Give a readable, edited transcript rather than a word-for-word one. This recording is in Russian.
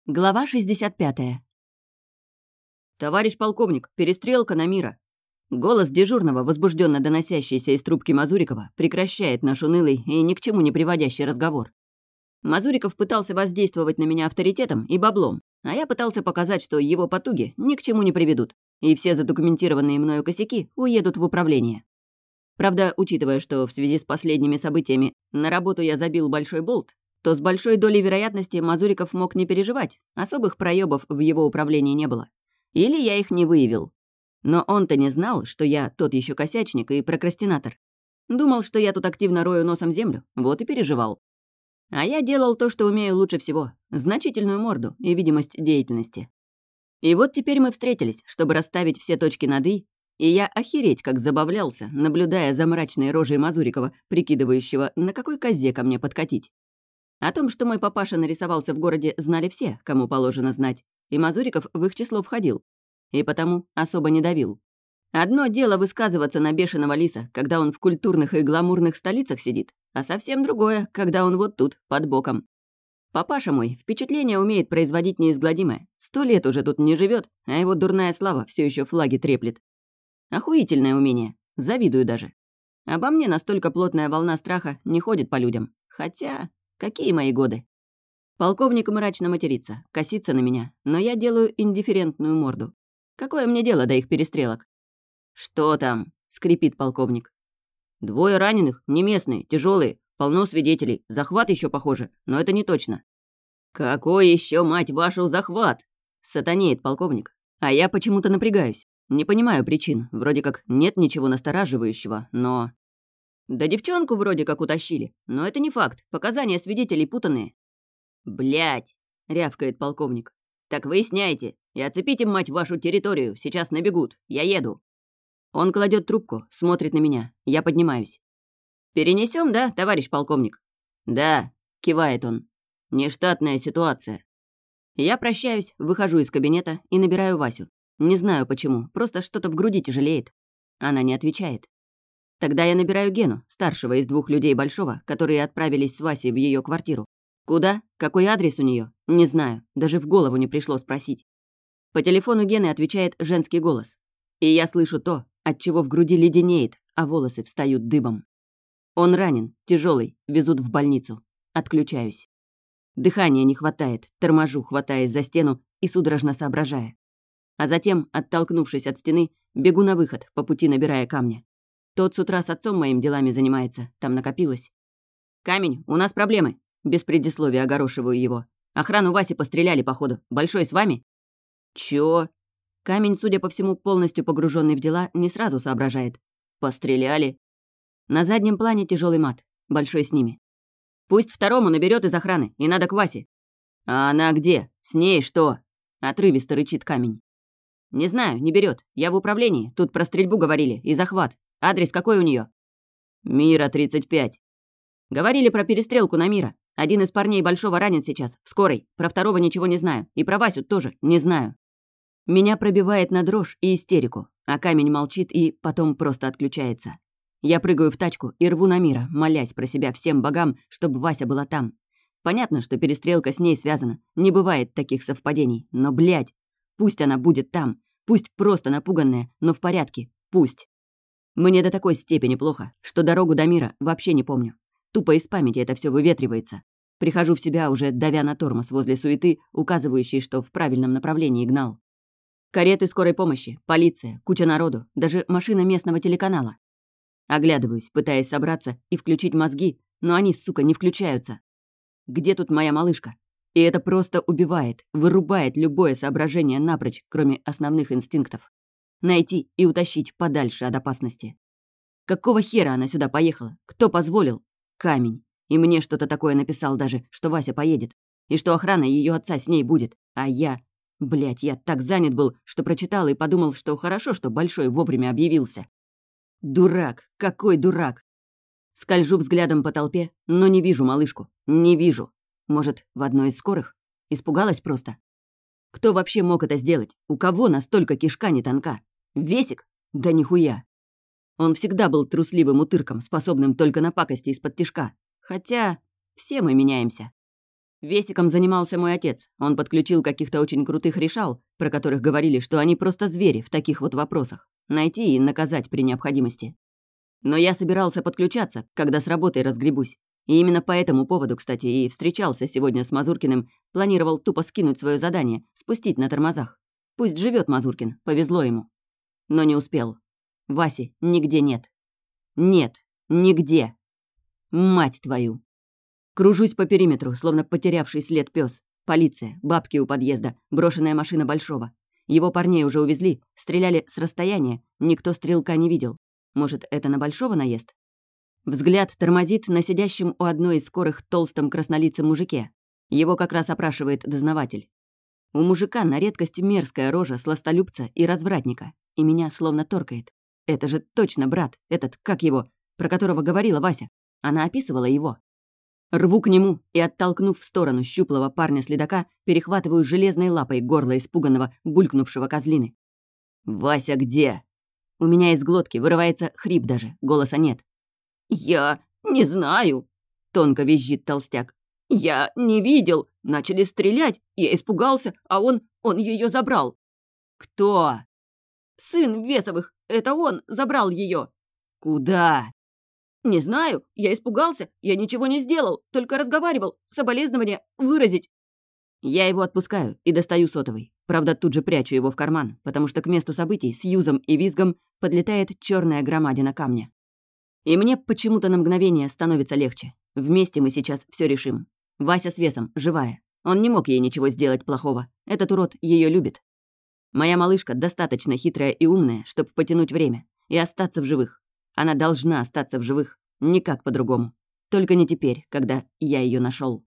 Глава 65. «Товарищ полковник, перестрелка на Мира!» Голос дежурного, возбужденно доносящийся из трубки Мазурикова, прекращает наш унылый и ни к чему не приводящий разговор. Мазуриков пытался воздействовать на меня авторитетом и баблом, а я пытался показать, что его потуги ни к чему не приведут, и все задокументированные мною косяки уедут в управление. Правда, учитывая, что в связи с последними событиями на работу я забил большой болт, то с большой долей вероятности Мазуриков мог не переживать, особых проёбов в его управлении не было. Или я их не выявил. Но он-то не знал, что я тот еще косячник и прокрастинатор. Думал, что я тут активно рою носом землю, вот и переживал. А я делал то, что умею лучше всего — значительную морду и видимость деятельности. И вот теперь мы встретились, чтобы расставить все точки над «и», и я охереть как забавлялся, наблюдая за мрачной рожей Мазурикова, прикидывающего, на какой козе ко мне подкатить. О том, что мой папаша нарисовался в городе, знали все, кому положено знать, и Мазуриков в их число входил, и потому особо не давил. Одно дело высказываться на бешеного лиса, когда он в культурных и гламурных столицах сидит, а совсем другое, когда он вот тут, под боком. Папаша мой впечатление умеет производить неизгладимое. 100 лет уже тут не живет, а его дурная слава все еще флаги треплет. Охуительное умение, завидую даже. Обо мне настолько плотная волна страха не ходит по людям, хотя... Какие мои годы? Полковник мрачно матерится, косится на меня, но я делаю индифферентную морду. Какое мне дело до их перестрелок? «Что там?» — скрипит полковник. «Двое раненых, не местные, тяжелые, полно свидетелей, захват еще похоже, но это не точно». «Какой еще, мать вашу, захват?» — сатанеет полковник. А я почему-то напрягаюсь. Не понимаю причин, вроде как нет ничего настораживающего, но... Да девчонку вроде как утащили, но это не факт, показания свидетелей путанные. «Блядь!» — рявкает полковник. «Так выясняйте и оцепите, мать вашу, территорию, сейчас набегут, я еду». Он кладет трубку, смотрит на меня, я поднимаюсь. «Перенесем, да, товарищ полковник?» «Да», — кивает он. «Нештатная ситуация». Я прощаюсь, выхожу из кабинета и набираю Васю. Не знаю почему, просто что-то в груди тяжелеет. Она не отвечает. Тогда я набираю Гену, старшего из двух людей Большого, которые отправились с Васей в ее квартиру. Куда? Какой адрес у нее? Не знаю, даже в голову не пришло спросить. По телефону Гены отвечает женский голос. И я слышу то, от чего в груди леденеет, а волосы встают дыбом. Он ранен, тяжелый, везут в больницу. Отключаюсь. Дыхания не хватает, торможу, хватаясь за стену и судорожно соображая. А затем, оттолкнувшись от стены, бегу на выход, по пути набирая камня. Тот с утра с отцом моим делами занимается, там накопилось. «Камень, у нас проблемы!» Без предисловия огорошиваю его. «Охрану Васи постреляли, походу. Большой с вами?» «Чё?» Камень, судя по всему, полностью погруженный в дела, не сразу соображает. «Постреляли?» На заднем плане тяжелый мат. Большой с ними. «Пусть второму наберет из охраны, и надо к Васе». «А она где? С ней что?» Отрывисто рычит камень. «Не знаю, не берет. Я в управлении. Тут про стрельбу говорили и захват. Адрес какой у нее? «Мира, 35. Говорили про перестрелку на Мира. Один из парней Большого ранен сейчас, в скорой. Про второго ничего не знаю. И про Васю тоже не знаю». Меня пробивает на дрожь и истерику, а камень молчит и потом просто отключается. Я прыгаю в тачку и рву на Мира, молясь про себя всем богам, чтобы Вася была там. Понятно, что перестрелка с ней связана. Не бывает таких совпадений. Но, блядь, пусть она будет там. Пусть просто напуганная, но в порядке. Пусть. Мне до такой степени плохо, что дорогу до Мира вообще не помню. Тупо из памяти это все выветривается. Прихожу в себя, уже давя на тормоз возле суеты, указывающей, что в правильном направлении гнал. Кареты скорой помощи, полиция, куча народу, даже машина местного телеканала. Оглядываюсь, пытаясь собраться и включить мозги, но они, сука, не включаются. Где тут моя малышка? И это просто убивает, вырубает любое соображение напрочь, кроме основных инстинктов. Найти и утащить подальше от опасности. Какого хера она сюда поехала? Кто позволил? Камень. И мне что-то такое написал даже, что Вася поедет. И что охрана ее отца с ней будет. А я... Блядь, я так занят был, что прочитал и подумал, что хорошо, что Большой вовремя объявился. Дурак. Какой дурак. Скольжу взглядом по толпе, но не вижу малышку. Не вижу. Может, в одной из скорых? Испугалась просто? Кто вообще мог это сделать? У кого настолько кишка не тонка? Весик? Да нихуя. Он всегда был трусливым утырком, способным только на пакости из-под тишка. Хотя все мы меняемся. Весиком занимался мой отец. Он подключил каких-то очень крутых решал, про которых говорили, что они просто звери в таких вот вопросах. Найти и наказать при необходимости. Но я собирался подключаться, когда с работой разгребусь. И именно по этому поводу, кстати, и встречался сегодня с Мазуркиным, планировал тупо скинуть свое задание, спустить на тормозах. Пусть живет Мазуркин, повезло ему. Но не успел. Васи нигде нет. Нет, нигде. Мать твою. Кружусь по периметру, словно потерявший след пес. Полиция, бабки у подъезда, брошенная машина Большого. Его парней уже увезли, стреляли с расстояния, никто стрелка не видел. Может, это на Большого наезд? Взгляд тормозит на сидящем у одной из скорых толстом краснолицем мужике. Его как раз опрашивает дознаватель. У мужика на редкость мерзкая рожа сластолюбца и развратника. И меня словно торкает. Это же точно брат, этот, как его, про которого говорила Вася. Она описывала его. Рву к нему и, оттолкнув в сторону щуплого парня-следака, перехватываю железной лапой горло испуганного, булькнувшего козлины. «Вася где?» У меня из глотки вырывается хрип даже, голоса нет. «Я не знаю», — тонко визжит толстяк. «Я не видел. Начали стрелять. Я испугался, а он ее забрал». «Кто?» «Сын Весовых. Это он забрал ее». «Куда?» «Не знаю. Я испугался. Я ничего не сделал. Только разговаривал. Соболезнования выразить». Я его отпускаю и достаю сотовый. Правда, тут же прячу его в карман, потому что к месту событий с юзом и визгом подлетает черная громадина камня. И мне почему-то на мгновение становится легче. Вместе мы сейчас все решим. Вася с Весом, живая. Он не мог ей ничего сделать плохого. Этот урод ее любит. Моя малышка достаточно хитрая и умная, чтобы потянуть время и остаться в живых. Она должна остаться в живых, никак по-другому. Только не теперь, когда я ее нашел.